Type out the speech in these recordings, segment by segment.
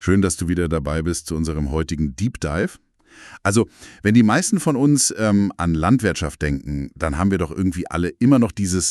Schön, dass du wieder dabei bist zu unserem heutigen Deep Dive. Also, wenn die meisten von uns an Landwirtschaft denken, dann haben wir doch irgendwie alle immer noch dieses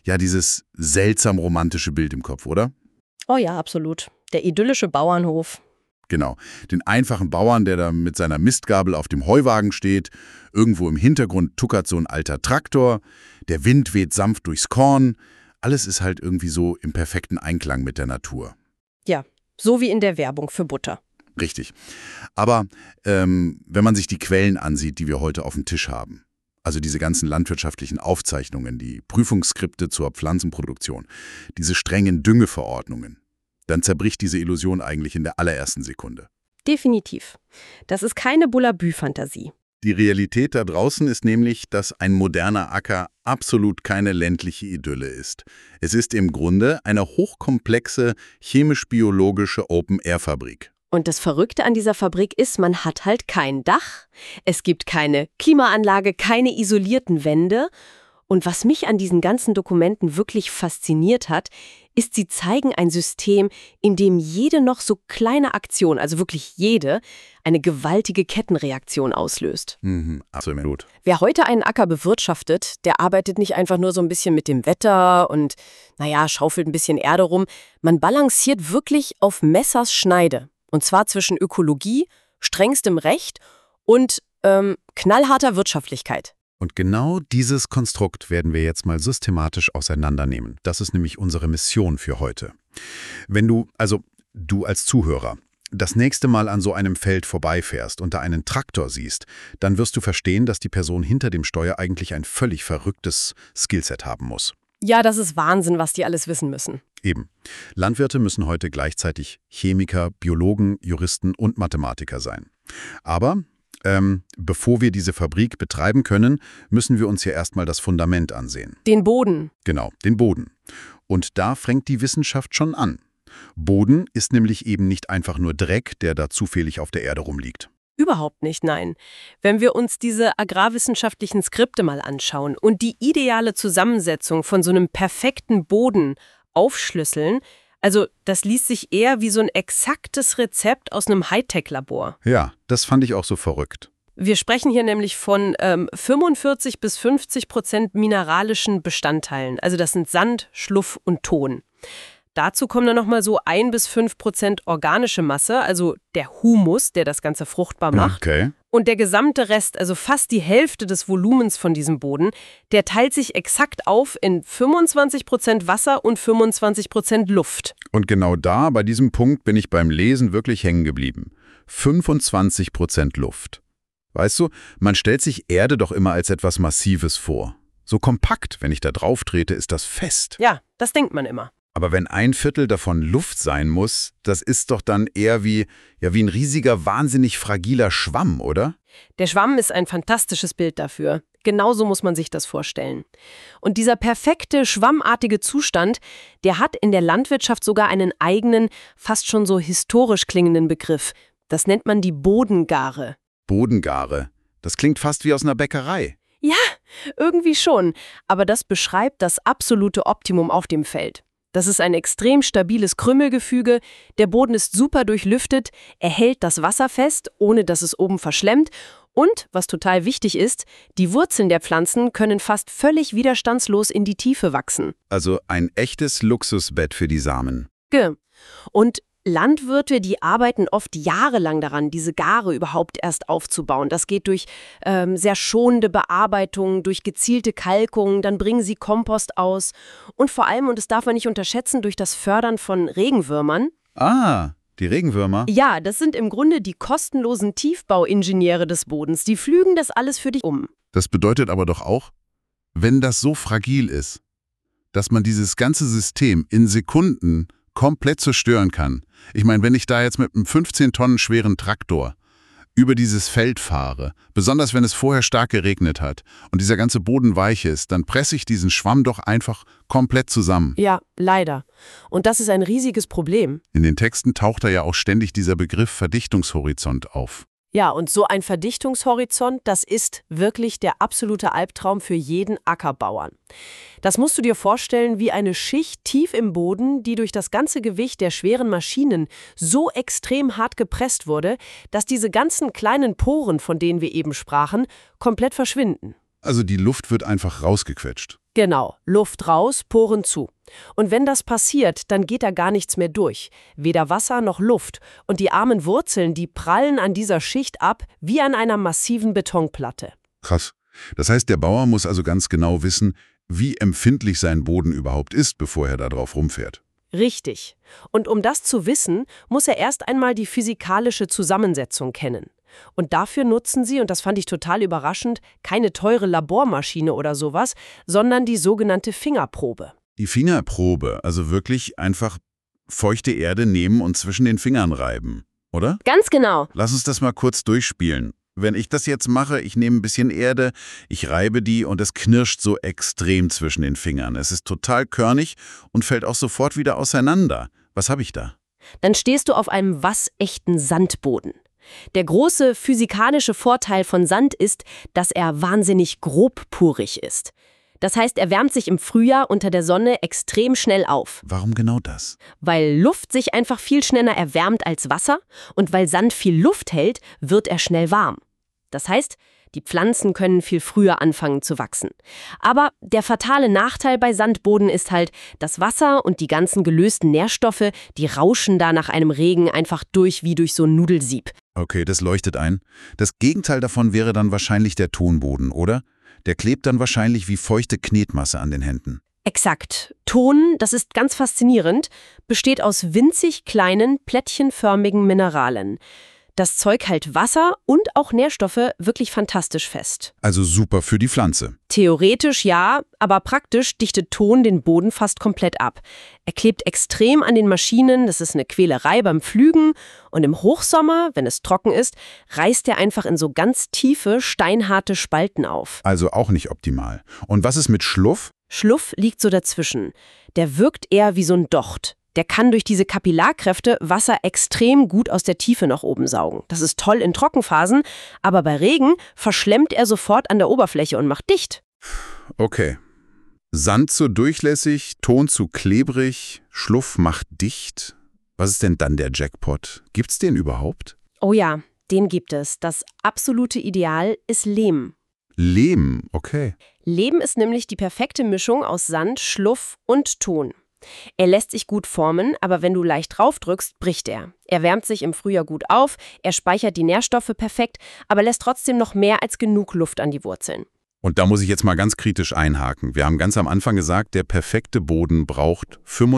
seltsam romantische Bild im Kopf, oder? Oh ja, absolut. Der idyllische Bauernhof. Genau, den einfachen Bauern, der da mit seiner Mistgabel auf dem Heuwagen steht. Irgendwo im Hintergrund tuckert so ein alter Traktor. Der Wind weht sanft durchs Korn. Alles ist halt irgendwie so im perfekten Einklang mit der Natur. Ja, so wie in der Werbung für Butter. Richtig. Aber wenn man sich die Quellen ansieht, die wir heute auf dem Tisch haben, also diese ganzen landwirtschaftlichen Aufzeichnungen, die Prüfungsskripte zur Pflanzenproduktion, diese strengen Düngeverordnungen, dann zerbricht diese Illusion eigentlich in der allerersten Sekunde. Definitiv. Das ist keine Bullabü-Fantasie. Die Realität da draußen ist nämlich, dass ein moderner Acker absolut keine ländliche Idylle ist. Es ist im Grunde eine hochkomplexe chemisch-biologische Open-Air-Fabrik. Und das Verrückte an dieser Fabrik ist, man hat halt kein Dach, es gibt keine Klimaanlage, keine isolierten Wände. Und was mich an diesen ganzen Dokumenten wirklich fasziniert hat, ist, sie zeigen ein System, in dem jede noch so kleine Aktion, also wirklich jede, eine gewaltige Kettenreaktion auslöst. Absolut. Wer heute einen Acker bewirtschaftet, der arbeitet nicht einfach nur so ein bisschen mit dem Wetter und, schaufelt ein bisschen Erde rum. Man balanciert wirklich auf Messers Schneide. Und zwar zwischen Ökologie, strengstem Recht und knallharter Wirtschaftlichkeit. Und genau dieses Konstrukt werden wir jetzt mal systematisch auseinandernehmen. Das ist nämlich unsere Mission für heute. Wenn du als Zuhörer, das nächste Mal an so einem Feld vorbeifährst und da einen Traktor siehst, dann wirst du verstehen, dass die Person hinter dem Steuer eigentlich ein völlig verrücktes Skillset haben muss. Ja, das ist Wahnsinn, was die alles wissen müssen. Eben. Landwirte müssen heute gleichzeitig Chemiker, Biologen, Juristen und Mathematiker sein. Aber bevor wir diese Fabrik betreiben können, müssen wir uns ja erstmal das Fundament ansehen. Den Boden. Genau, den Boden. Und da fängt die Wissenschaft schon an. Boden ist nämlich eben nicht einfach nur Dreck, der da zufällig auf der Erde rumliegt. Überhaupt nicht, nein. Wenn wir uns diese agrarwissenschaftlichen Skripte mal anschauen und die ideale Zusammensetzung von so einem perfekten Boden aufschlüsseln, also das liest sich eher wie so ein exaktes Rezept aus einem Hightech-Labor. Ja, das fand ich auch so verrückt. Wir sprechen hier nämlich von 45 bis 50% mineralischen Bestandteilen. Also das sind Sand, Schluff und Ton. Dazu kommen dann nochmal so 1 bis 5% organische Masse, also der Humus, der das Ganze fruchtbar macht. Okay. Und der gesamte Rest, also fast die Hälfte des Volumens von diesem Boden, der teilt sich exakt auf in 25% Wasser und 25% Luft. Und genau da, bei diesem Punkt, bin ich beim Lesen wirklich hängen geblieben. 25% Luft. Weißt du, man stellt sich Erde doch immer als etwas Massives vor. So kompakt, wenn ich da drauf trete, ist das fest. Ja, das denkt man immer. Aber wenn 1/4 davon Luft sein muss, das ist doch dann eher wie ein riesiger, wahnsinnig fragiler Schwamm, oder? Der Schwamm ist ein fantastisches Bild dafür. Genauso muss man sich das vorstellen. Und dieser perfekte, schwammartige Zustand, der hat in der Landwirtschaft sogar einen eigenen, fast schon so historisch klingenden Begriff. Das nennt man die Bodengare. Bodengare. Das klingt fast wie aus einer Bäckerei. Ja, irgendwie schon. Aber das beschreibt das absolute Optimum auf dem Feld. Das ist ein extrem stabiles Krümelgefüge, der Boden ist super durchlüftet, er hält das Wasser fest, ohne dass es oben verschlemmt und, was total wichtig ist, die Wurzeln der Pflanzen können fast völlig widerstandslos in die Tiefe wachsen. Also ein echtes Luxusbett für die Samen. Und Landwirte, die arbeiten oft jahrelang daran, diese Gare überhaupt erst aufzubauen. Das geht durch sehr schonende Bearbeitung, durch gezielte Kalkung, dann bringen sie Kompost aus und vor allem, und das darf man nicht unterschätzen, durch das Fördern von Regenwürmern. Ah, die Regenwürmer? Ja, das sind im Grunde die kostenlosen Tiefbauingenieure des Bodens. Die pflügen das alles für dich um. Das bedeutet aber doch auch, wenn das so fragil ist, dass man dieses ganze System in Sekunden komplett zerstören kann. Ich meine, wenn ich da jetzt mit einem 15 Tonnen schweren Traktor über dieses Feld fahre, besonders wenn es vorher stark geregnet hat und dieser ganze Boden weich ist, dann presse ich diesen Schwamm doch einfach komplett zusammen. Ja, leider. Und das ist ein riesiges Problem. In den Texten taucht da ja auch ständig dieser Begriff Verdichtungshorizont auf. Ja, und so ein Verdichtungshorizont, das ist wirklich der absolute Albtraum für jeden Ackerbauern. Das musst du dir vorstellen wie eine Schicht tief im Boden, die durch das ganze Gewicht der schweren Maschinen so extrem hart gepresst wurde, dass diese ganzen kleinen Poren, von denen wir eben sprachen, komplett verschwinden. Also die Luft wird einfach rausgequetscht. Genau, Luft raus, Poren zu. Und wenn das passiert, dann geht da gar nichts mehr durch. Weder Wasser noch Luft. Und die armen Wurzeln, die prallen an dieser Schicht ab, wie an einer massiven Betonplatte. Krass. Das heißt, der Bauer muss also ganz genau wissen, wie empfindlich sein Boden überhaupt ist, bevor er da drauf rumfährt. Richtig. Und um das zu wissen, muss er erst einmal die physikalische Zusammensetzung kennen. Und dafür nutzen sie, und das fand ich total überraschend, keine teure Labormaschine oder sowas, sondern die sogenannte Fingerprobe. Die Fingerprobe, also wirklich einfach feuchte Erde nehmen und zwischen den Fingern reiben, oder? Ganz genau. Lass uns das mal kurz durchspielen. Wenn ich das jetzt mache, ich nehme ein bisschen Erde, ich reibe die und es knirscht so extrem zwischen den Fingern. Es ist total körnig und fällt auch sofort wieder auseinander. Was habe ich da? Dann stehst du auf einem wassechten Sandboden. Der große physikalische Vorteil von Sand ist, dass er wahnsinnig grobporig ist. Das heißt, er wärmt sich im Frühjahr unter der Sonne extrem schnell auf. Warum genau das? Weil Luft sich einfach viel schneller erwärmt als Wasser und weil Sand viel Luft hält, wird er schnell warm. Das heißt, die Pflanzen können viel früher anfangen zu wachsen. Aber der fatale Nachteil bei Sandboden ist halt, das Wasser und die ganzen gelösten Nährstoffe, die rauschen da nach einem Regen einfach durch wie durch so ein Nudelsieb. Okay, das leuchtet ein. Das Gegenteil davon wäre dann wahrscheinlich der Tonboden, oder? Der klebt dann wahrscheinlich wie feuchte Knetmasse an den Händen. Exakt. Ton, das ist ganz faszinierend, besteht aus winzig kleinen, plättchenförmigen Mineralen. Das Zeug hält Wasser und auch Nährstoffe wirklich fantastisch fest. Also super für die Pflanze. Theoretisch ja, aber praktisch dichtet Ton den Boden fast komplett ab. Er klebt extrem an den Maschinen, das ist eine Quälerei beim Pflügen. Und im Hochsommer, wenn es trocken ist, reißt er einfach in so ganz tiefe, steinharte Spalten auf. Also auch nicht optimal. Und was ist mit Schluff? Schluff liegt so dazwischen. Der wirkt eher wie so ein Docht. Der kann durch diese Kapillarkräfte Wasser extrem gut aus der Tiefe nach oben saugen. Das ist toll in Trockenphasen, aber bei Regen verschlemmt er sofort an der Oberfläche und macht dicht. Okay. Sand zu durchlässig, Ton zu klebrig, Schluff macht dicht. Was ist denn dann der Jackpot? Gibt's den überhaupt? Oh ja, den gibt es. Das absolute Ideal ist Lehm. Lehm, okay. Lehm ist nämlich die perfekte Mischung aus Sand, Schluff und Ton. Er lässt sich gut formen, aber wenn du leicht draufdrückst, bricht er. Er wärmt sich im Frühjahr gut auf, er speichert die Nährstoffe perfekt, aber lässt trotzdem noch mehr als genug Luft an die Wurzeln. Und da muss ich jetzt mal ganz kritisch einhaken. Wir haben ganz am Anfang gesagt, der perfekte Boden braucht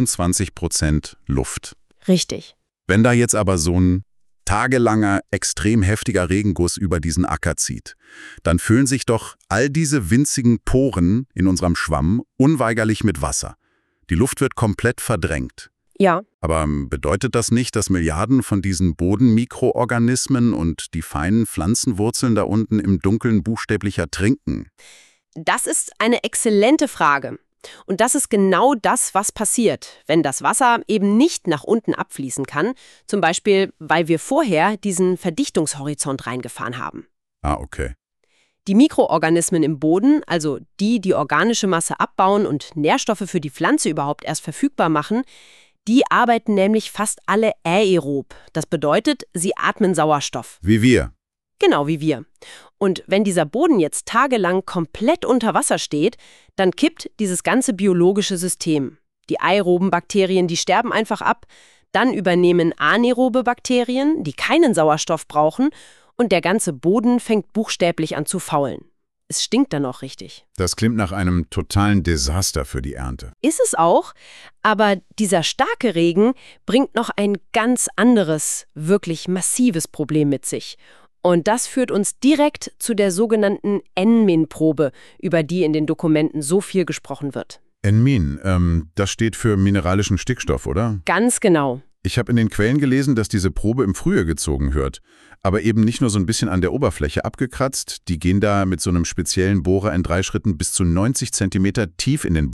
25% Luft. Richtig. Wenn da jetzt aber so ein tagelanger, extrem heftiger Regenguss über diesen Acker zieht, dann füllen sich doch all diese winzigen Poren in unserem Schwamm unweigerlich mit Wasser. Die Luft wird komplett verdrängt. Ja. Aber bedeutet das nicht, dass Milliarden von diesen Bodenmikroorganismen und die feinen Pflanzenwurzeln da unten im Dunkeln buchstäblich ertrinken? Das ist eine exzellente Frage. Und das ist genau das, was passiert, wenn das Wasser eben nicht nach unten abfließen kann, zum Beispiel, weil wir vorher diesen Verdichtungshorizont reingefahren haben. Ah, okay. Die Mikroorganismen im Boden, also die organische Masse abbauen und Nährstoffe für die Pflanze überhaupt erst verfügbar machen, die arbeiten nämlich fast alle aerob. Das bedeutet, sie atmen Sauerstoff. Wie wir. Genau wie wir. Und wenn dieser Boden jetzt tagelang komplett unter Wasser steht, dann kippt dieses ganze biologische System. Die aeroben Bakterien, die sterben einfach ab, dann übernehmen anaerobe Bakterien, die keinen Sauerstoff brauchen, und der ganze Boden fängt buchstäblich an zu faulen. Es stinkt dann auch richtig. Das klingt nach einem totalen Desaster für die Ernte. Ist es auch, aber dieser starke Regen bringt noch ein ganz anderes, wirklich massives Problem mit sich. Und das führt uns direkt zu der sogenannten NMIN-Probe, über die in den Dokumenten so viel gesprochen wird. NMIN, das steht für mineralischen Stickstoff, oder? Ganz genau. Ich habe in den Quellen gelesen, dass diese Probe im Frühjahr gezogen wird. Aber eben nicht nur so ein bisschen an der Oberfläche abgekratzt, die gehen da mit so einem speziellen Bohrer in 3 Schritten bis zu 90 Zentimeter tief in den Boden.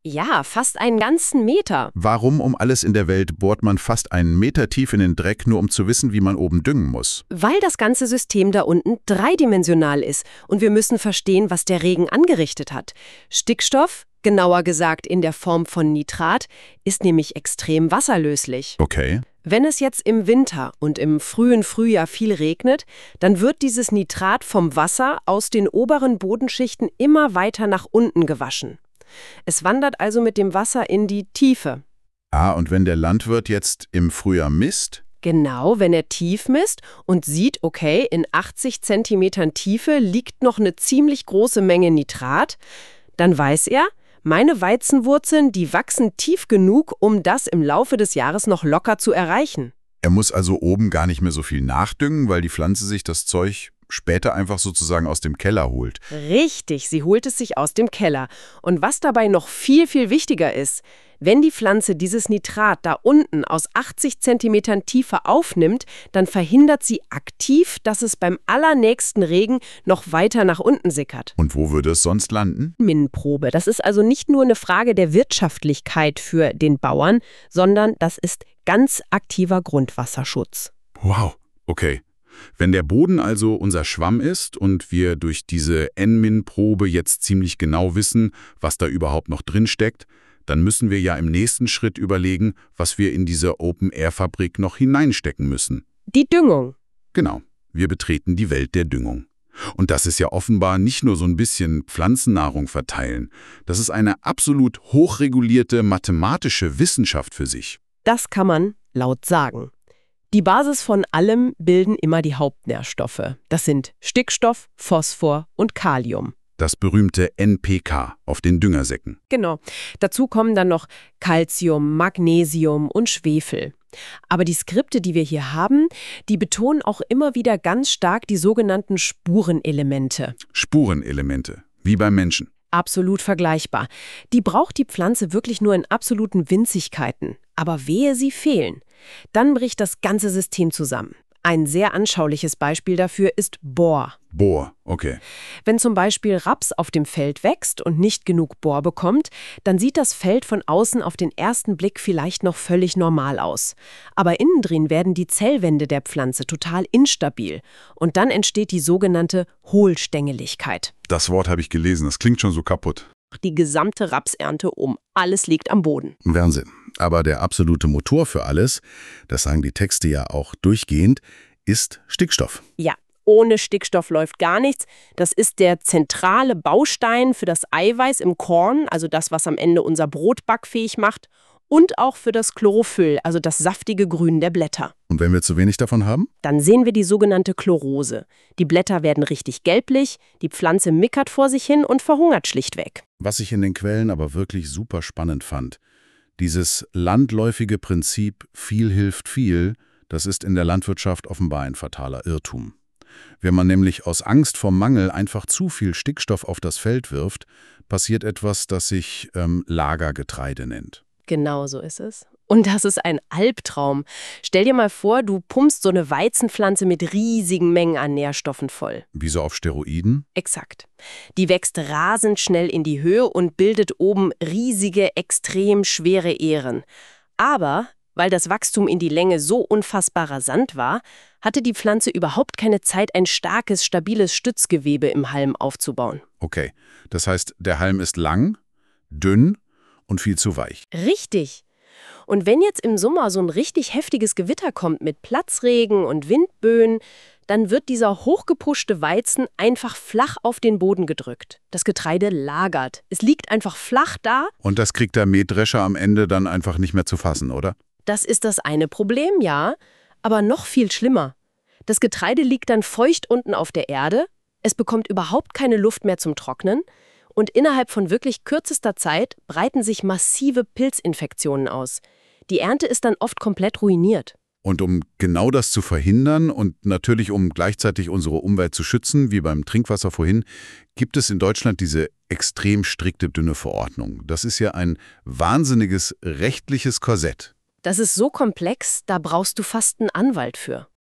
Ja, fast einen ganzen Meter. Warum um alles in der Welt bohrt man fast einen Meter tief in den Dreck, nur um zu wissen, wie man oben düngen muss? Weil das ganze System da unten dreidimensional ist und wir müssen verstehen, was der Regen angerichtet hat. Stickstoff, genauer gesagt in der Form von Nitrat, ist nämlich extrem wasserlöslich. Okay. Wenn es jetzt im Winter und im frühen Frühjahr viel regnet, dann wird dieses Nitrat vom Wasser aus den oberen Bodenschichten immer weiter nach unten gewaschen. Es wandert also mit dem Wasser in die Tiefe. Und wenn der Landwirt jetzt im Frühjahr misst? Genau, wenn er tief misst und sieht, okay, in 80 Zentimetern Tiefe liegt noch eine ziemlich große Menge Nitrat, dann weiß er, meine Weizenwurzeln, die wachsen tief genug, um das im Laufe des Jahres noch locker zu erreichen. Er muss also oben gar nicht mehr so viel nachdüngen, weil die Pflanze sich das Zeug später einfach sozusagen aus dem Keller holt. Richtig, sie holt es sich aus dem Keller. Und was dabei noch viel, viel wichtiger ist, wenn die Pflanze dieses Nitrat da unten aus 80 Zentimetern Tiefe aufnimmt, dann verhindert sie aktiv, dass es beim allernächsten Regen noch weiter nach unten sickert. Und wo würde es sonst landen? Minprobe. Das ist also nicht nur eine Frage der Wirtschaftlichkeit für den Bauern, sondern das ist ganz aktiver Grundwasserschutz. Wow, okay. Wenn der Boden also unser Schwamm ist und wir durch diese N-Min-Probe jetzt ziemlich genau wissen, was da überhaupt noch drin steckt, dann müssen wir ja im nächsten Schritt überlegen, was wir in diese Open-Air-Fabrik noch hineinstecken müssen. Die Düngung. Genau, wir betreten die Welt der Düngung. Und das ist ja offenbar nicht nur so ein bisschen Pflanzennahrung verteilen. Das ist eine absolut hochregulierte mathematische Wissenschaft für sich. Das kann man laut sagen. Die Basis von allem bilden immer die Hauptnährstoffe. Das sind Stickstoff, Phosphor und Kalium. Das berühmte NPK auf den Düngersäcken. Genau. Dazu kommen dann noch Calcium, Magnesium und Schwefel. Aber die Skripte, die wir hier haben, die betonen auch immer wieder ganz stark die sogenannten Spurenelemente. Spurenelemente, wie beim Menschen. Absolut vergleichbar. Die braucht die Pflanze wirklich nur in absoluten Winzigkeiten. Aber wehe, sie fehlen. Dann bricht das ganze System zusammen. Ein sehr anschauliches Beispiel dafür ist Bohr. Bohr, okay. Wenn zum Beispiel Raps auf dem Feld wächst und nicht genug Bohr bekommt, dann sieht das Feld von außen auf den ersten Blick vielleicht noch völlig normal aus. Aber innen drin werden die Zellwände der Pflanze total instabil. Und dann entsteht die sogenannte Hohlstängeligkeit. Das Wort habe ich gelesen, das klingt schon so kaputt. Die gesamte Rapsernte alles liegt am Boden. Wahnsinn. Aber der absolute Motor für alles, das sagen die Texte ja auch durchgehend, ist Stickstoff. Ja, ohne Stickstoff läuft gar nichts. Das ist der zentrale Baustein für das Eiweiß im Korn, also das, was am Ende unser Brot backfähig macht, und auch für das Chlorophyll, also das saftige Grün der Blätter. Und wenn wir zu wenig davon haben? Dann sehen wir die sogenannte Chlorose. Die Blätter werden richtig gelblich, die Pflanze mickert vor sich hin und verhungert schlichtweg. Was ich in den Quellen aber wirklich super spannend fand, dieses landläufige Prinzip viel hilft viel, das ist in der Landwirtschaft offenbar ein fataler Irrtum. Wenn man nämlich aus Angst vor Mangel einfach zu viel Stickstoff auf das Feld wirft, passiert etwas, das sich Lagergetreide nennt. Genau so ist es. Und das ist ein Albtraum. Stell dir mal vor, du pumpst so eine Weizenpflanze mit riesigen Mengen an Nährstoffen voll. Wie so auf Steroiden? Exakt. Die wächst rasend schnell in die Höhe und bildet oben riesige, extrem schwere Ähren. Aber weil das Wachstum in die Länge so unfassbar rasant war, hatte die Pflanze überhaupt keine Zeit, ein starkes, stabiles Stützgewebe im Halm aufzubauen. Okay, das heißt, der Halm ist lang, dünn und viel zu weich. Richtig. Und wenn jetzt im Sommer so ein richtig heftiges Gewitter kommt mit Platzregen und Windböen, dann wird dieser hochgepuschte Weizen einfach flach auf den Boden gedrückt. Das Getreide lagert. Es liegt einfach flach da. Und das kriegt der Mähdrescher am Ende dann einfach nicht mehr zu fassen, oder? Das ist das eine Problem, ja, aber noch viel schlimmer. Das Getreide liegt dann feucht unten auf der Erde, es bekommt überhaupt keine Luft mehr zum Trocknen und innerhalb von wirklich kürzester Zeit breiten sich massive Pilzinfektionen aus. Die Ernte ist dann oft komplett ruiniert. Und um genau das zu verhindern und natürlich um gleichzeitig unsere Umwelt zu schützen, wie beim Trinkwasser vorhin, gibt es in Deutschland diese extrem strikte Düngeverordnung. Das ist ja ein wahnsinniges rechtliches Korsett. Das ist so komplex, da brauchst du fast einen Anwalt für.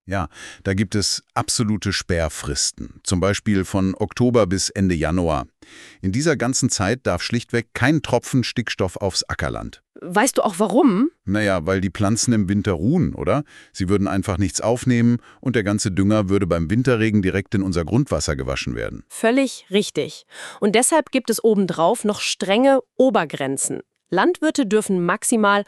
Ja, da gibt es absolute Sperrfristen, zum Beispiel von Oktober bis Ende Januar. In dieser ganzen Zeit darf schlichtweg kein Tropfen Stickstoff aufs Ackerland. Weißt du auch warum? Naja, weil die Pflanzen im Winter ruhen, oder? Sie würden einfach nichts aufnehmen und der ganze Dünger würde beim Winterregen direkt in unser Grundwasser gewaschen werden. Völlig richtig. Und deshalb gibt es obendrauf noch strenge Obergrenzen. Landwirte dürfen maximal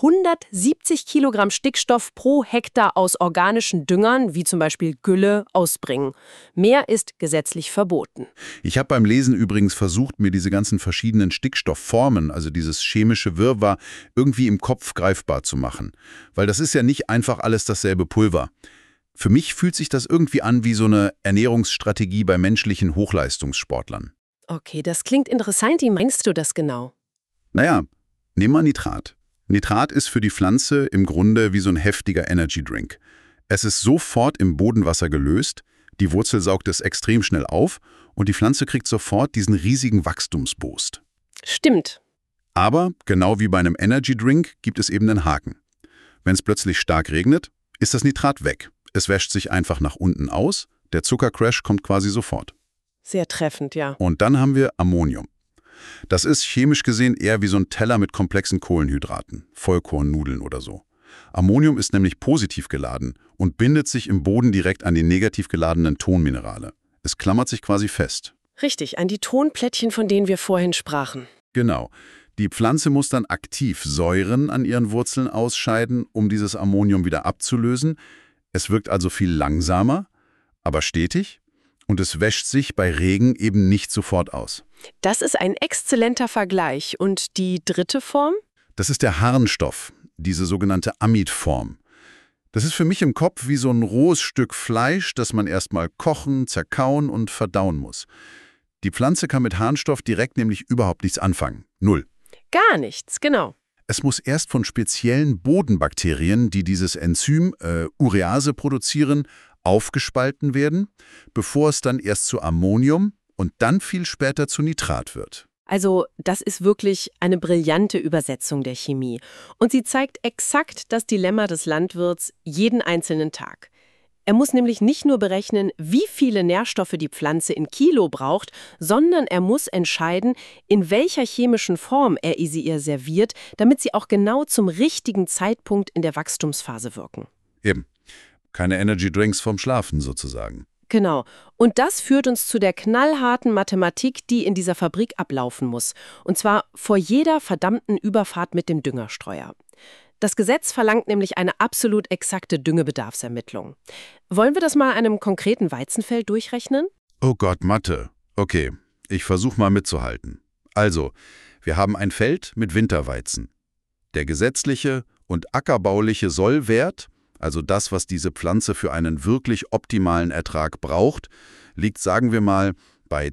170 Kilogramm Stickstoff pro Hektar aus organischen Düngern, wie zum Beispiel Gülle, ausbringen. Mehr ist gesetzlich verboten. Ich habe beim Lesen übrigens versucht, mir diese ganzen verschiedenen Stickstoffformen, also dieses chemische Wirrwarr, irgendwie im Kopf greifbar zu machen. Weil das ist ja nicht einfach alles dasselbe Pulver. Für mich fühlt sich das irgendwie an wie so eine Ernährungsstrategie bei menschlichen Hochleistungssportlern. Okay, das klingt interessant. Wie meinst du das genau? Naja, nehmen wir Nitrat. Nitrat ist für die Pflanze im Grunde wie so ein heftiger Energy Drink. Es ist sofort im Bodenwasser gelöst, die Wurzel saugt es extrem schnell auf und die Pflanze kriegt sofort diesen riesigen Wachstumsboost. Stimmt. Aber, genau wie bei einem Energy Drink, gibt es eben einen Haken. Wenn es plötzlich stark regnet, ist das Nitrat weg. Es wäscht sich einfach nach unten aus, der Zuckercrash kommt quasi sofort. Sehr treffend, ja. Und dann haben wir Ammonium. Das ist chemisch gesehen eher wie so ein Teller mit komplexen Kohlenhydraten, Vollkornnudeln oder so. Ammonium ist nämlich positiv geladen und bindet sich im Boden direkt an die negativ geladenen Tonminerale. Es klammert sich quasi fest. Richtig, an die Tonplättchen, von denen wir vorhin sprachen. Genau. Die Pflanze muss dann aktiv Säuren an ihren Wurzeln ausscheiden, um dieses Ammonium wieder abzulösen. Es wirkt also viel langsamer, aber stetig. Und es wäscht sich bei Regen eben nicht sofort aus. Das ist ein exzellenter Vergleich. Und die dritte Form? Das ist der Harnstoff, diese sogenannte Amidform. Das ist für mich im Kopf wie so ein rohes Stück Fleisch, das man erstmal kochen, zerkauen und verdauen muss. Die Pflanze kann mit Harnstoff direkt nämlich überhaupt nichts anfangen. Null. Gar nichts, genau. Es muss erst von speziellen Bodenbakterien, die dieses Enzym Urease produzieren, aufgespalten werden, bevor es dann erst zu Ammonium und dann viel später zu Nitrat wird. Also das ist wirklich eine brillante Übersetzung der Chemie. Und sie zeigt exakt das Dilemma des Landwirts jeden einzelnen Tag. Er muss nämlich nicht nur berechnen, wie viele Nährstoffe die Pflanze in Kilo braucht, sondern er muss entscheiden, in welcher chemischen Form er sie ihr serviert, damit sie auch genau zum richtigen Zeitpunkt in der Wachstumsphase wirken. Eben. Keine Energy Drinks vom Schlafen sozusagen. Genau. Und das führt uns zu der knallharten Mathematik, die in dieser Fabrik ablaufen muss. Und zwar vor jeder verdammten Überfahrt mit dem Düngerstreuer. Das Gesetz verlangt nämlich eine absolut exakte Düngebedarfsermittlung. Wollen wir das mal an einem konkreten Weizenfeld durchrechnen? Oh Gott, Mathe. Okay, ich versuche mal mitzuhalten. Also, wir haben ein Feld mit Winterweizen. Der gesetzliche und ackerbauliche Sollwert, also das, was diese Pflanze für einen wirklich optimalen Ertrag braucht, liegt, sagen wir mal, bei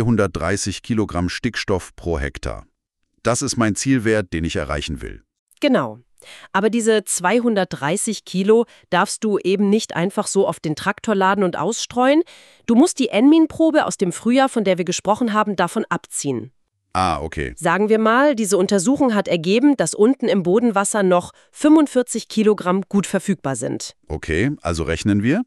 230 Kilogramm Stickstoff pro Hektar. Das ist mein Zielwert, den ich erreichen will. Genau. Aber diese 230 Kilo darfst du eben nicht einfach so auf den Traktor laden und ausstreuen. Du musst die Enmin-Probe aus dem Frühjahr, von der wir gesprochen haben, davon abziehen. Ah, okay. Sagen wir mal, diese Untersuchung hat ergeben, dass unten im Bodenwasser noch 45 Kilogramm gut verfügbar sind. Okay, also rechnen wir.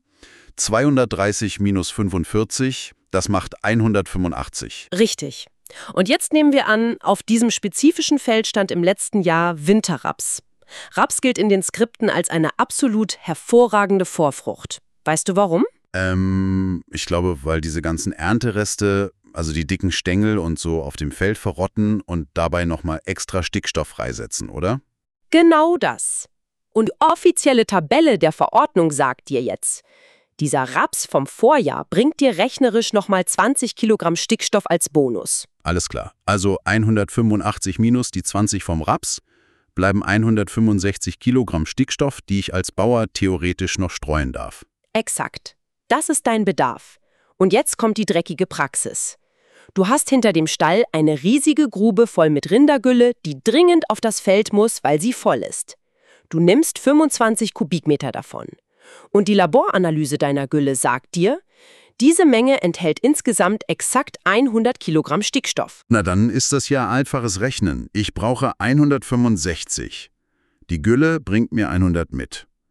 230 minus 45, das macht 185. Richtig. Und jetzt nehmen wir an, auf diesem spezifischen Feld stand im letzten Jahr Winterraps. Raps gilt in den Skripten als eine absolut hervorragende Vorfrucht. Weißt du warum? Ich glaube, weil diese ganzen Erntereste, also die dicken Stängel und so auf dem Feld verrotten und dabei nochmal extra Stickstoff freisetzen, oder? Genau das. Und die offizielle Tabelle der Verordnung sagt dir jetzt, dieser Raps vom Vorjahr bringt dir rechnerisch nochmal 20 Kilogramm Stickstoff als Bonus. Alles klar. Also 185 minus die 20 vom Raps, bleiben 165 Kilogramm Stickstoff, die ich als Bauer theoretisch noch streuen darf. Exakt. Das ist dein Bedarf. Und jetzt kommt die dreckige Praxis. Du hast hinter dem Stall eine riesige Grube voll mit Rindergülle, die dringend auf das Feld muss, weil sie voll ist. Du nimmst 25 Kubikmeter davon. Und die Laboranalyse deiner Gülle sagt dir, diese Menge enthält insgesamt exakt 100 Kilogramm Stickstoff. Na, dann ist das ja einfaches Rechnen. Ich brauche 165. Die Gülle bringt mir 100 mit.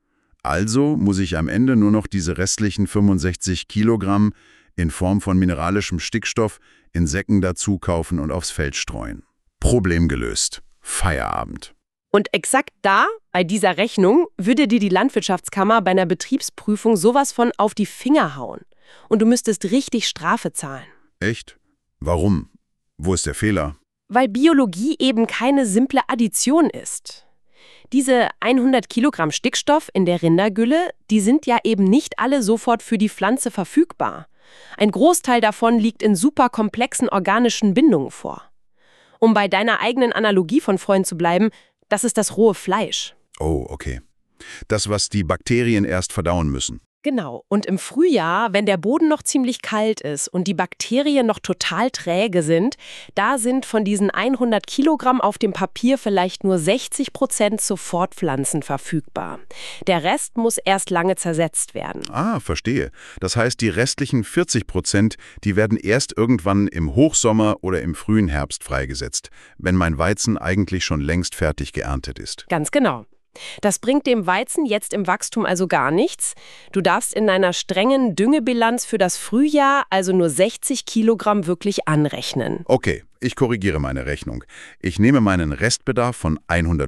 Also muss ich am Ende nur noch diese restlichen 65 Kilogramm in Form von mineralischem Stickstoff in Säcken dazu kaufen und aufs Feld streuen. Problem gelöst. Feierabend. Und exakt da, bei dieser Rechnung, würde dir die Landwirtschaftskammer bei einer Betriebsprüfung sowas von auf die Finger hauen. Und du müsstest richtig Strafe zahlen. Echt? Warum? Wo ist der Fehler? Weil Biologie eben keine simple Addition ist. Diese 100 Kilogramm Stickstoff in der Rindergülle, die sind ja eben nicht alle sofort für die Pflanze verfügbar. Ein Großteil davon liegt in super komplexen organischen Bindungen vor. Um bei deiner eigenen Analogie von vorhin zu bleiben, das ist das rohe Fleisch. Oh, okay. Das, was die Bakterien erst verdauen müssen. Genau. Und im Frühjahr, wenn der Boden noch ziemlich kalt ist und die Bakterien noch total träge sind, da sind von diesen 100 Kilogramm auf dem Papier vielleicht nur 60% zur Fortpflanzen verfügbar. Der Rest muss erst lange zersetzt werden. Ah, verstehe. Das heißt, die restlichen 40%, die werden erst irgendwann im Hochsommer oder im frühen Herbst freigesetzt, wenn mein Weizen eigentlich schon längst fertig geerntet ist. Ganz genau. Das bringt dem Weizen jetzt im Wachstum also gar nichts. Du darfst in deiner strengen Düngebilanz für das Frühjahr also nur 60 Kilogramm wirklich anrechnen. Okay, ich korrigiere meine Rechnung. Ich nehme meinen Restbedarf von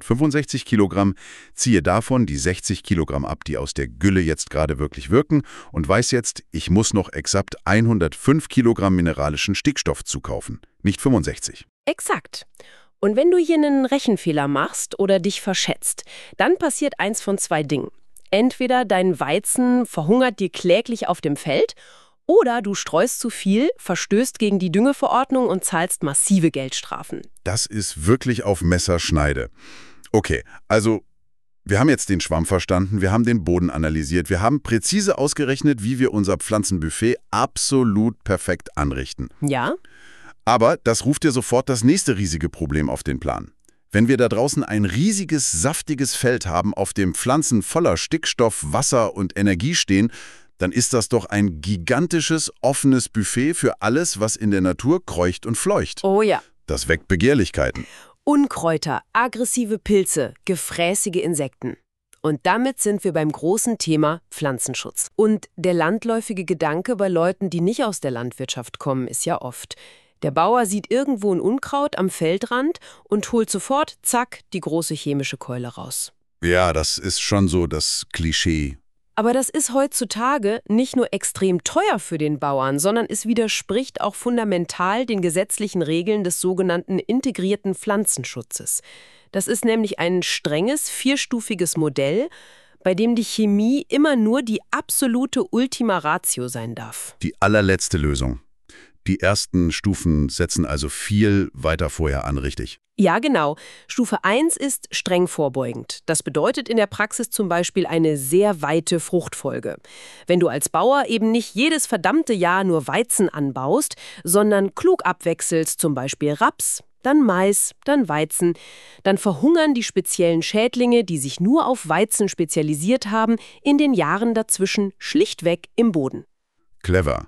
165 Kilogramm, ziehe davon die 60 Kilogramm ab, die aus der Gülle jetzt gerade wirklich wirken und weiß jetzt, ich muss noch exakt 105 Kilogramm mineralischen Stickstoff zukaufen, nicht 65. Exakt. Und wenn du hier einen Rechenfehler machst oder dich verschätzt, dann passiert eins von zwei Dingen. Entweder dein Weizen verhungert dir kläglich auf dem Feld oder du streust zu viel, verstößt gegen die Düngeverordnung und zahlst massive Geldstrafen. Das ist wirklich auf Messerschneide. Okay, also wir haben jetzt den Schwamm verstanden, wir haben den Boden analysiert, wir haben präzise ausgerechnet, wie wir unser Pflanzenbuffet absolut perfekt anrichten. Ja? Aber das ruft dir sofort das nächste riesige Problem auf den Plan. Wenn wir da draußen ein riesiges, saftiges Feld haben, auf dem Pflanzen voller Stickstoff, Wasser und Energie stehen, dann ist das doch ein gigantisches, offenes Buffet für alles, was in der Natur kreucht und fleucht. Oh ja. Das weckt Begehrlichkeiten. Unkräuter, aggressive Pilze, gefräßige Insekten. Und damit sind wir beim großen Thema Pflanzenschutz. Und der landläufige Gedanke bei Leuten, die nicht aus der Landwirtschaft kommen, ist ja oft: Der Bauer sieht irgendwo ein Unkraut am Feldrand und holt sofort, zack, die große chemische Keule raus. Ja, das ist schon so das Klischee. Aber das ist heutzutage nicht nur extrem teuer für den Bauern, sondern es widerspricht auch fundamental den gesetzlichen Regeln des sogenannten integrierten Pflanzenschutzes. Das ist nämlich ein strenges, vierstufiges Modell, bei dem die Chemie immer nur die absolute Ultima Ratio sein darf. Die allerletzte Lösung. Die ersten Stufen setzen also viel weiter vorher an, richtig? Ja, genau. Stufe 1 ist streng vorbeugend. Das bedeutet in der Praxis zum Beispiel eine sehr weite Fruchtfolge. Wenn du als Bauer eben nicht jedes verdammte Jahr nur Weizen anbaust, sondern klug abwechselst, zum Beispiel Raps, dann Mais, dann Weizen, dann verhungern die speziellen Schädlinge, die sich nur auf Weizen spezialisiert haben, in den Jahren dazwischen schlichtweg im Boden. Clever.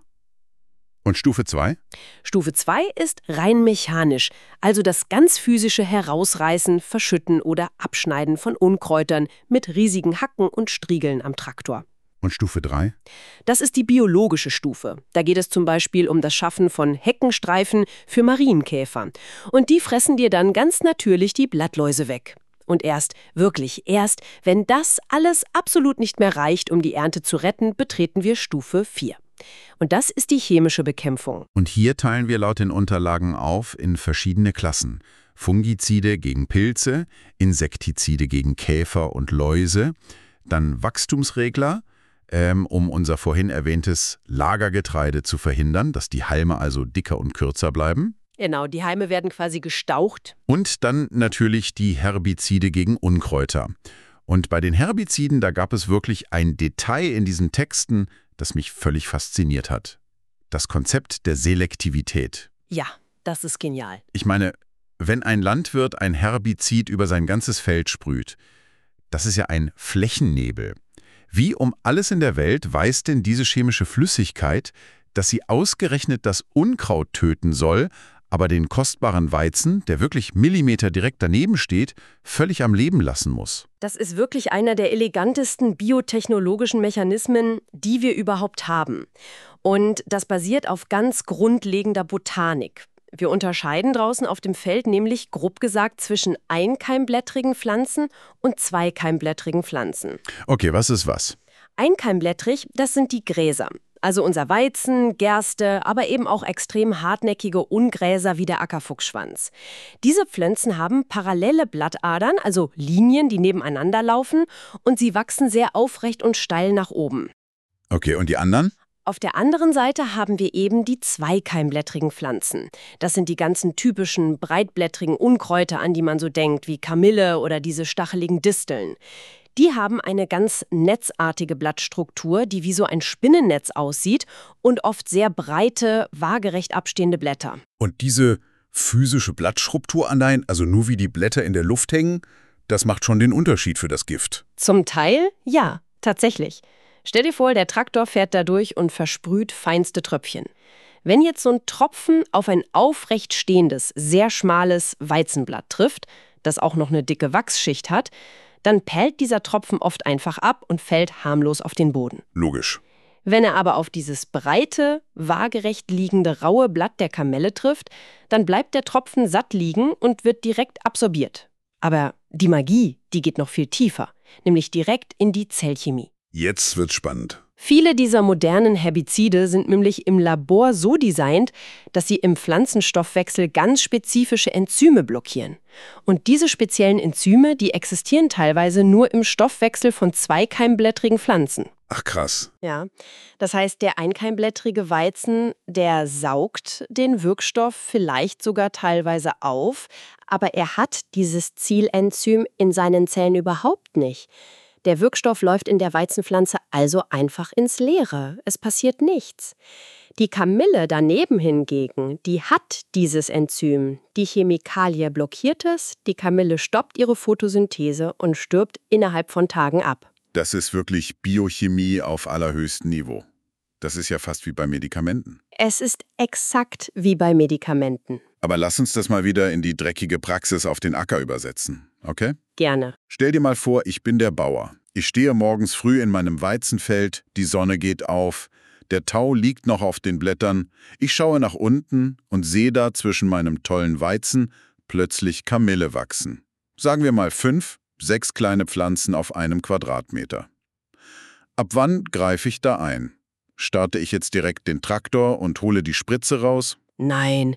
Und Stufe 2? Stufe 2 ist rein mechanisch, also das ganz physische Herausreißen, Verschütten oder Abschneiden von Unkräutern mit riesigen Hacken und Striegeln am Traktor. Und Stufe 3? Das ist die biologische Stufe. Da geht es zum Beispiel um das Schaffen von Heckenstreifen für Marienkäfer. Und die fressen dir dann ganz natürlich die Blattläuse weg. Und erst, wenn das alles absolut nicht mehr reicht, um die Ernte zu retten, betreten wir Stufe 4. Und das ist die chemische Bekämpfung. Und hier teilen wir laut den Unterlagen auf in verschiedene Klassen. Fungizide gegen Pilze, Insektizide gegen Käfer und Läuse, dann Wachstumsregler, um unser vorhin erwähntes Lagergetreide zu verhindern, dass die Halme also dicker und kürzer bleiben. Genau, die Halme werden quasi gestaucht. Und dann natürlich die Herbizide gegen Unkräuter. Und bei den Herbiziden, da gab es wirklich ein Detail in diesen Texten, das mich völlig fasziniert hat. Das Konzept der Selektivität. Ja, das ist genial. Ich meine, wenn ein Landwirt ein Herbizid über sein ganzes Feld sprüht, das ist ja ein Flächennebel. Wie um alles in der Welt weiß denn diese chemische Flüssigkeit, dass sie ausgerechnet das Unkraut töten soll, aber den kostbaren Weizen, der wirklich Millimeter direkt daneben steht, völlig am Leben lassen muss. Das ist wirklich einer der elegantesten biotechnologischen Mechanismen, die wir überhaupt haben. Und das basiert auf ganz grundlegender Botanik. Wir unterscheiden draußen auf dem Feld nämlich grob gesagt zwischen einkeimblättrigen Pflanzen und zweikeimblättrigen Pflanzen. Okay, was ist was? Einkeimblättrig, das sind die Gräser. Also unser Weizen, Gerste, aber eben auch extrem hartnäckige Ungräser wie der Ackerfuchsschwanz. Diese Pflanzen haben parallele Blattadern, also Linien, die nebeneinander laufen, und sie wachsen sehr aufrecht und steil nach oben. Okay, und die anderen? Auf der anderen Seite haben wir eben die zweikeimblättrigen Pflanzen. Das sind die ganzen typischen breitblättrigen Unkräuter, an die man so denkt, wie Kamille oder diese stacheligen Disteln. Die haben eine ganz netzartige Blattstruktur, die wie so ein Spinnennetz aussieht und oft sehr breite, waagerecht abstehende Blätter. Und diese physische Blattstruktur allein, also nur wie die Blätter in der Luft hängen, das macht schon den Unterschied für das Gift. Zum Teil, ja, tatsächlich. Stell dir vor, der Traktor fährt da durch und versprüht feinste Tröpfchen. Wenn jetzt so ein Tropfen auf ein aufrecht stehendes, sehr schmales Weizenblatt trifft, das auch noch eine dicke Wachsschicht hat, dann perlt dieser Tropfen oft einfach ab und fällt harmlos auf den Boden. Logisch. Wenn er aber auf dieses breite, waagerecht liegende, raue Blatt der Kamelle trifft, dann bleibt der Tropfen satt liegen und wird direkt absorbiert. Aber die Magie, die geht noch viel tiefer, nämlich direkt in die Zellchemie. Jetzt wird's spannend. Viele dieser modernen Herbizide sind nämlich im Labor so designt, dass sie im Pflanzenstoffwechsel ganz spezifische Enzyme blockieren. Und diese speziellen Enzyme, die existieren teilweise nur im Stoffwechsel von zweikeimblättrigen Pflanzen. Ach krass. Ja, das heißt, der einkeimblättrige Weizen, der saugt den Wirkstoff vielleicht sogar teilweise auf, aber er hat dieses Zielenzym in seinen Zellen überhaupt nicht. Der Wirkstoff läuft in der Weizenpflanze also einfach ins Leere. Es passiert nichts. Die Kamille daneben hingegen, die hat dieses Enzym. Die Chemikalie blockiert es, die Kamille stoppt ihre Photosynthese und stirbt innerhalb von Tagen ab. Das ist wirklich Biochemie auf allerhöchstem Niveau. Das ist ja fast wie bei Medikamenten. Es ist exakt wie bei Medikamenten. Aber lass uns das mal wieder in die dreckige Praxis auf den Acker übersetzen, okay? Gerne. Stell dir mal vor, ich bin der Bauer. Ich stehe morgens früh in meinem Weizenfeld, die Sonne geht auf, der Tau liegt noch auf den Blättern, ich schaue nach unten und sehe da zwischen meinem tollen Weizen plötzlich Kamille wachsen. Sagen wir mal 5, 6 kleine Pflanzen auf einem Quadratmeter. Ab wann greife ich da ein? Starte ich jetzt direkt den Traktor und hole die Spritze raus? Nein,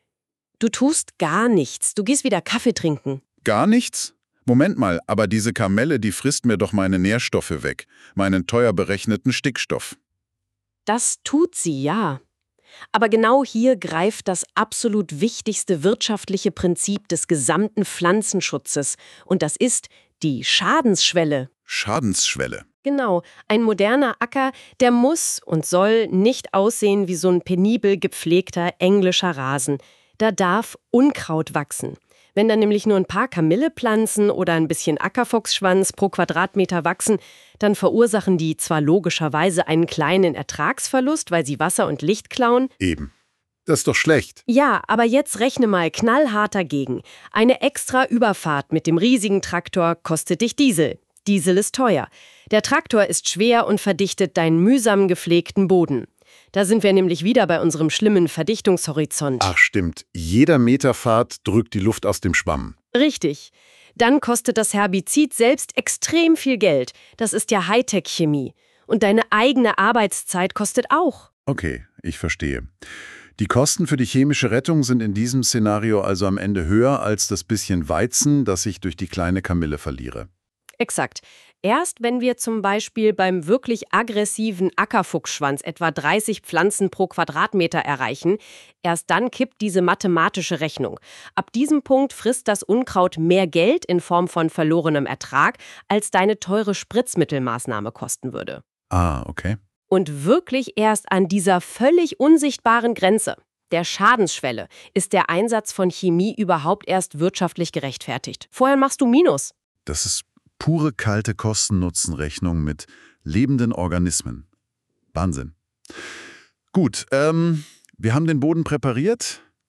du tust gar nichts. Du gehst wieder Kaffee trinken. Gar nichts? Moment mal, aber diese Kamelle, die frisst mir doch meine Nährstoffe weg, meinen teuer berechneten Stickstoff. Das tut sie, ja. Aber genau hier greift das absolut wichtigste wirtschaftliche Prinzip des gesamten Pflanzenschutzes. Und das ist die Schadensschwelle. Schadensschwelle. Genau, ein moderner Acker, der muss und soll nicht aussehen wie so ein penibel gepflegter englischer Rasen. Da darf Unkraut wachsen. Wenn da nämlich nur ein paar Kamillepflanzen oder ein bisschen Ackerfuchsschwanz pro Quadratmeter wachsen, dann verursachen die zwar logischerweise einen kleinen Ertragsverlust, weil sie Wasser und Licht klauen. Eben. Das ist doch schlecht. Ja, aber jetzt rechne mal knallhart dagegen. Eine extra Überfahrt mit dem riesigen Traktor kostet dich Diesel. Diesel ist teuer. Der Traktor ist schwer und verdichtet deinen mühsam gepflegten Boden. Da sind wir nämlich wieder bei unserem schlimmen Verdichtungshorizont. Ach stimmt, jeder Meter Fahrt drückt die Luft aus dem Schwamm. Richtig. Dann kostet das Herbizid selbst extrem viel Geld. Das ist ja Hightech-Chemie. Und deine eigene Arbeitszeit kostet auch. Okay, ich verstehe. Die Kosten für die chemische Rettung sind in diesem Szenario also am Ende höher als das bisschen Weizen, das ich durch die kleine Kamille verliere. Exakt. Erst wenn wir zum Beispiel beim wirklich aggressiven Ackerfuchsschwanz etwa 30 Pflanzen pro Quadratmeter erreichen, erst dann kippt diese mathematische Rechnung. Ab diesem Punkt frisst das Unkraut mehr Geld in Form von verlorenem Ertrag, als deine teure Spritzmittelmaßnahme kosten würde. Ah, okay. Und wirklich erst an dieser völlig unsichtbaren Grenze, der Schadensschwelle, ist der Einsatz von Chemie überhaupt erst wirtschaftlich gerechtfertigt. Vorher machst du Minus. Das ist pure kalte Kosten-Nutzen-Rechnung mit lebenden Organismen. Wahnsinn. Gut, wir haben den Boden präpariert.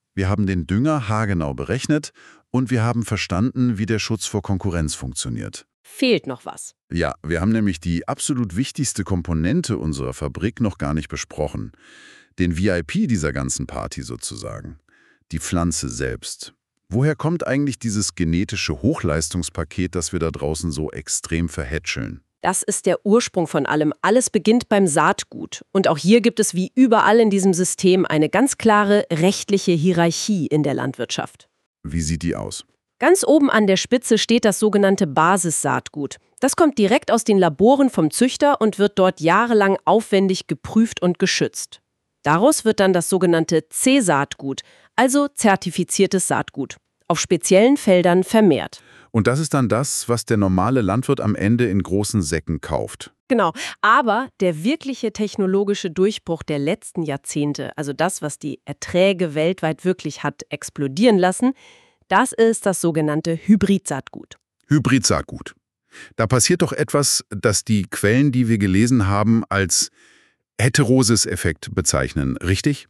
Wir haben den Dünger haargenau berechnet und wir haben verstanden, wie der Schutz vor Konkurrenz funktioniert. Fehlt noch was. Ja, wir haben nämlich die absolut wichtigste Komponente unserer Fabrik noch gar nicht besprochen. Den VIP dieser ganzen Party sozusagen. Die Pflanze selbst. Woher kommt eigentlich dieses genetische Hochleistungspaket, das wir da draußen so extrem verhätscheln? Das ist der Ursprung von allem. Alles beginnt beim Saatgut. Und auch hier gibt es wie überall in diesem System eine ganz klare rechtliche Hierarchie in der Landwirtschaft. Wie sieht die aus? Ganz oben an der Spitze steht das sogenannte Basissaatgut. Das kommt direkt aus den Laboren vom Züchter und wird dort jahrelang aufwendig geprüft und geschützt. Daraus wird dann das sogenannte C-Saatgut, also zertifiziertes Saatgut, auf speziellen Feldern vermehrt. Und das ist dann das, was der normale Landwirt am Ende in großen Säcken kauft. Genau, aber der wirkliche technologische Durchbruch der letzten Jahrzehnte, also das, was die Erträge weltweit wirklich hat explodieren lassen, das ist das sogenannte Hybridsaatgut. Hybridsaatgut. Da passiert doch etwas, das die Quellen, die wir gelesen haben, als Heterosis-Effekt bezeichnen, richtig?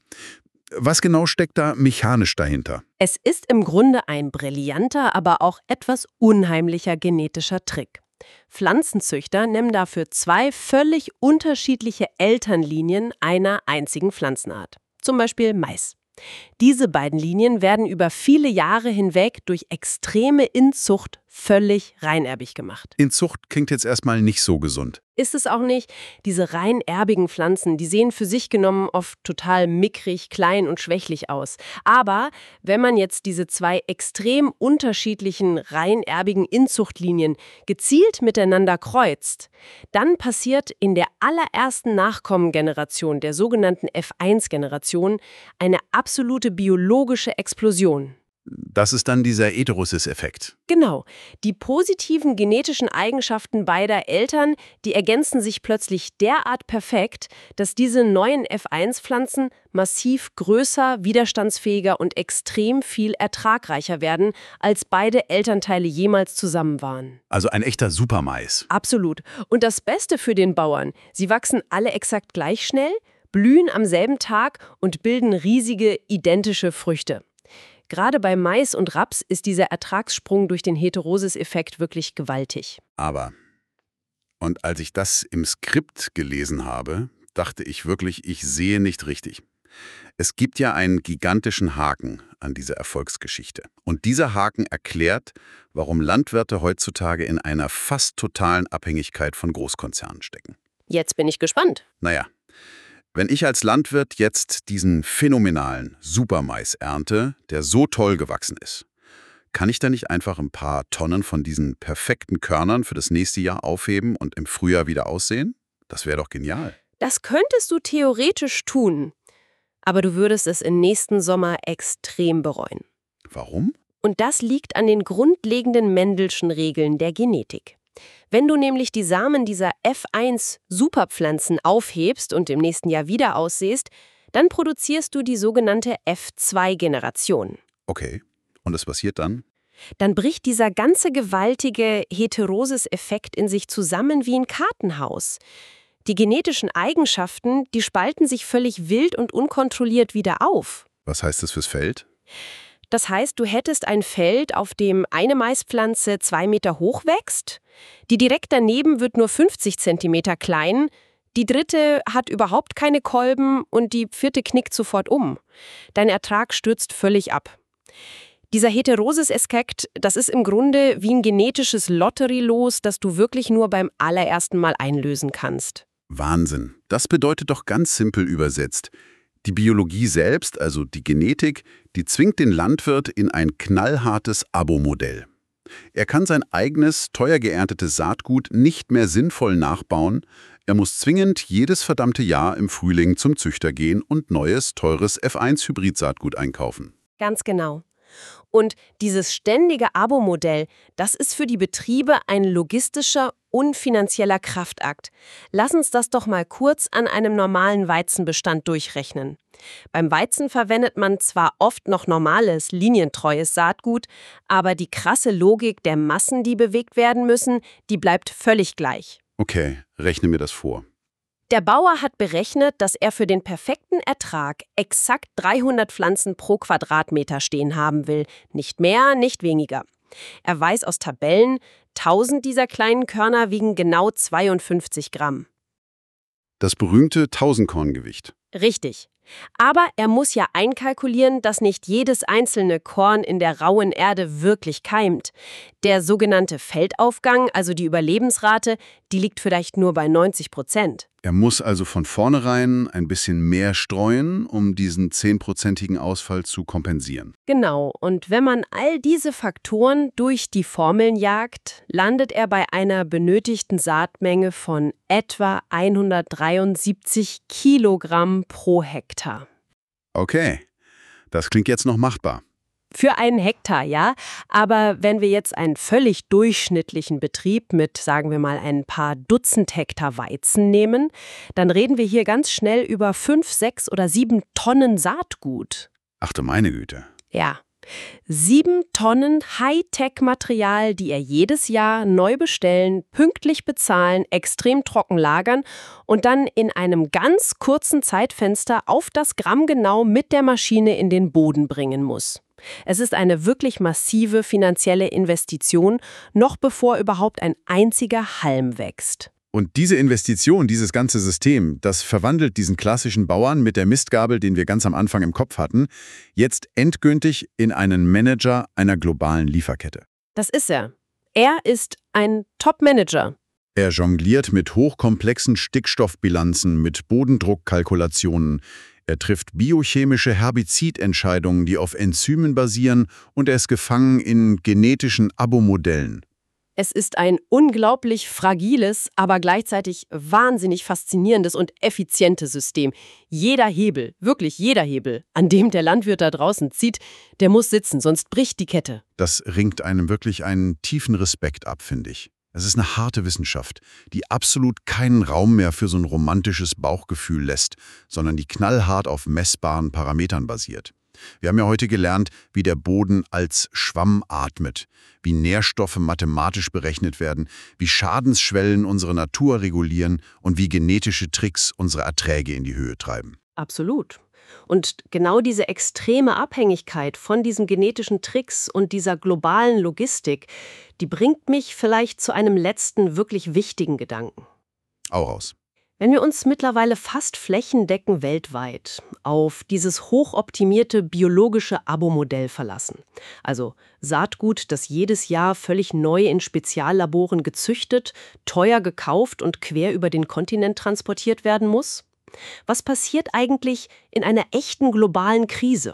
Was genau steckt da mechanisch dahinter? Es ist im Grunde ein brillanter, aber auch etwas unheimlicher genetischer Trick. Pflanzenzüchter nehmen dafür zwei völlig unterschiedliche Elternlinien einer einzigen Pflanzenart, zum Beispiel Mais. Diese beiden Linien werden über viele Jahre hinweg durch extreme Inzucht völlig reinerbig gemacht. Inzucht klingt jetzt erstmal nicht so gesund. Ist es auch nicht. Diese reinerbigen Pflanzen, die sehen für sich genommen oft total mickrig, klein und schwächlich aus. Aber wenn man jetzt diese zwei extrem unterschiedlichen reinerbigen Inzuchtlinien gezielt miteinander kreuzt, dann passiert in der allerersten Nachkommengeneration, der sogenannten F1-Generation, eine absolute biologische Explosion. Das ist dann dieser Heterosis-Effekt. Genau. Die positiven genetischen Eigenschaften beider Eltern, die ergänzen sich plötzlich derart perfekt, dass diese neuen F1-Pflanzen massiv größer, widerstandsfähiger und extrem viel ertragreicher werden, als beide Elternteile jemals zusammen waren. Also ein echter Supermais. Absolut. Und das Beste für den Bauern, sie wachsen alle exakt gleich schnell, blühen am selben Tag und bilden riesige, identische Früchte. Gerade bei Mais und Raps ist dieser Ertragssprung durch den Heterosis-Effekt wirklich gewaltig. Aber, und als ich das im Skript gelesen habe, dachte ich wirklich, ich sehe nicht richtig. Es gibt ja einen gigantischen Haken an dieser Erfolgsgeschichte. Und dieser Haken erklärt, warum Landwirte heutzutage in einer fast totalen Abhängigkeit von Großkonzernen stecken. Jetzt bin ich gespannt. Naja. Wenn ich als Landwirt jetzt diesen phänomenalen Supermais ernte, der so toll gewachsen ist, kann ich da nicht einfach ein paar Tonnen von diesen perfekten Körnern für das nächste Jahr aufheben und im Frühjahr wieder aussehen? Das wäre doch genial. Das könntest du theoretisch tun, aber du würdest es im nächsten Sommer extrem bereuen. Warum? Und das liegt an den grundlegenden Mendelschen Regeln der Genetik. Wenn du nämlich die Samen dieser F1-Superpflanzen aufhebst und im nächsten Jahr wieder aussäst, dann produzierst du die sogenannte F2-Generation. Okay. Und was passiert dann? Dann bricht dieser ganze gewaltige Heterosis-Effekt in sich zusammen wie ein Kartenhaus. Die genetischen Eigenschaften, die spalten sich völlig wild und unkontrolliert wieder auf. Was heißt das fürs Feld? Das heißt, du hättest ein Feld, auf dem eine Maispflanze 2 Meter hoch wächst, die direkt daneben wird nur 50 Zentimeter klein, die dritte hat überhaupt keine Kolben und die vierte knickt sofort um. Dein Ertrag stürzt völlig ab. Dieser Heterosis-Effekt, das ist im Grunde wie ein genetisches Lotterielos, das du wirklich nur beim allerersten Mal einlösen kannst. Wahnsinn. Das bedeutet doch ganz simpel übersetzt: Die Biologie selbst, also die Genetik, die zwingt den Landwirt in ein knallhartes Abo-Modell. Er kann sein eigenes, teuer geerntetes Saatgut nicht mehr sinnvoll nachbauen. Er muss zwingend jedes verdammte Jahr im Frühling zum Züchter gehen und neues, teures F1-Hybrid-Saatgut einkaufen. Ganz genau. Und dieses ständige Abo-Modell, das ist für die Betriebe ein logistischer und finanzieller Kraftakt. Lass uns das doch mal kurz an einem normalen Weizenbestand durchrechnen. Beim Weizen verwendet man zwar oft noch normales, linientreues Saatgut, aber die krasse Logik der Massen, die bewegt werden müssen, die bleibt völlig gleich. Okay, rechne mir das vor. Der Bauer hat berechnet, dass er für den perfekten Ertrag exakt 300 Pflanzen pro Quadratmeter stehen haben will. Nicht mehr, nicht weniger. Er weiß aus Tabellen, 1000 dieser kleinen Körner wiegen genau 52 Gramm. Das berühmte 1000-Korn-Gewicht. Richtig. Aber er muss ja einkalkulieren, dass nicht jedes einzelne Korn in der rauen Erde wirklich keimt. Der sogenannte Feldaufgang, also die Überlebensrate, die liegt vielleicht nur bei 90%. Er muss also von vornherein ein bisschen mehr streuen, um diesen 10%igen Ausfall zu kompensieren. Genau, und wenn man all diese Faktoren durch die Formeln jagt, landet er bei einer benötigten Saatmenge von etwa 173 Kilogramm pro Hektar. Okay, das klingt jetzt noch machbar. Für einen Hektar, ja. Aber wenn wir jetzt einen völlig durchschnittlichen Betrieb mit, sagen wir mal, ein paar Dutzend Hektar Weizen nehmen, dann reden wir hier ganz schnell über 5, 6 oder 7 Tonnen Saatgut. Ach du meine Güte. Ja. 7 Tonnen Hightech-Material, die er jedes Jahr neu bestellen, pünktlich bezahlen, extrem trocken lagern und dann in einem ganz kurzen Zeitfenster auf das Gramm genau mit der Maschine in den Boden bringen muss. Es ist eine wirklich massive finanzielle Investition, noch bevor überhaupt ein einziger Halm wächst. Und diese Investition, dieses ganze System, das verwandelt diesen klassischen Bauern mit der Mistgabel, den wir ganz am Anfang im Kopf hatten, jetzt endgültig in einen Manager einer globalen Lieferkette. Das ist er. Er ist ein Top-Manager. Er jongliert mit hochkomplexen Stickstoffbilanzen, mit Bodendruckkalkulationen. Er trifft biochemische Herbizidentscheidungen, die auf Enzymen basieren, und er ist gefangen in genetischen Abo-Modellen. Es ist ein unglaublich fragiles, aber gleichzeitig wahnsinnig faszinierendes und effizientes System. Jeder Hebel, wirklich jeder Hebel, an dem der Landwirt da draußen zieht, der muss sitzen, sonst bricht die Kette. Das ringt einem wirklich einen tiefen Respekt ab, finde ich. Es ist eine harte Wissenschaft, die absolut keinen Raum mehr für so ein romantisches Bauchgefühl lässt, sondern die knallhart auf messbaren Parametern basiert. Wir haben ja heute gelernt, wie der Boden als Schwamm atmet, wie Nährstoffe mathematisch berechnet werden, wie Schadensschwellen unsere Natur regulieren und wie genetische Tricks unsere Erträge in die Höhe treiben. Absolut. Und genau diese extreme Abhängigkeit von diesen genetischen Tricks und dieser globalen Logistik, die bringt mich vielleicht zu einem letzten, wirklich wichtigen Gedanken. Auch raus. Wenn wir uns mittlerweile fast flächendeckend weltweit auf dieses hochoptimierte biologische Abo-Modell verlassen, also Saatgut, das jedes Jahr völlig neu in Speziallaboren gezüchtet, teuer gekauft und quer über den Kontinent transportiert werden muss, was passiert eigentlich in einer echten globalen Krise?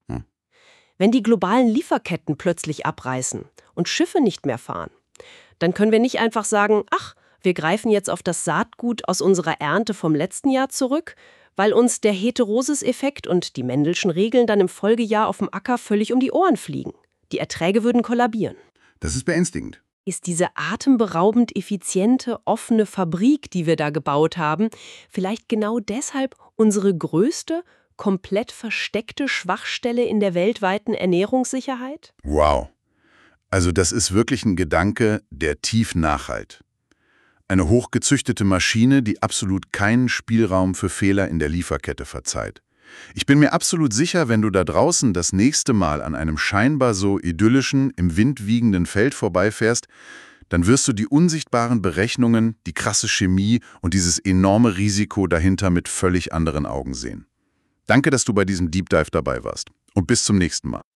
Wenn die globalen Lieferketten plötzlich abreißen und Schiffe nicht mehr fahren, dann können wir nicht einfach sagen, ach, wir greifen jetzt auf das Saatgut aus unserer Ernte vom letzten Jahr zurück, weil uns der Heterosis-Effekt und die Mendelschen Regeln dann im Folgejahr auf dem Acker völlig um die Ohren fliegen. Die Erträge würden kollabieren. Das ist beängstigend. Ist diese atemberaubend effiziente, offene Fabrik, die wir da gebaut haben, vielleicht genau deshalb unsere größte, komplett versteckte Schwachstelle in der weltweiten Ernährungssicherheit? Wow. Also das ist wirklich ein Gedanke, der tief nachhallt. Eine hochgezüchtete Maschine, die absolut keinen Spielraum für Fehler in der Lieferkette verzeiht. Ich bin mir absolut sicher, wenn du da draußen das nächste Mal an einem scheinbar so idyllischen, im Wind wiegenden Feld vorbeifährst, dann wirst du die unsichtbaren Berechnungen, die krasse Chemie und dieses enorme Risiko dahinter mit völlig anderen Augen sehen. Danke, dass du bei diesem Deep Dive dabei warst. Und bis zum nächsten Mal.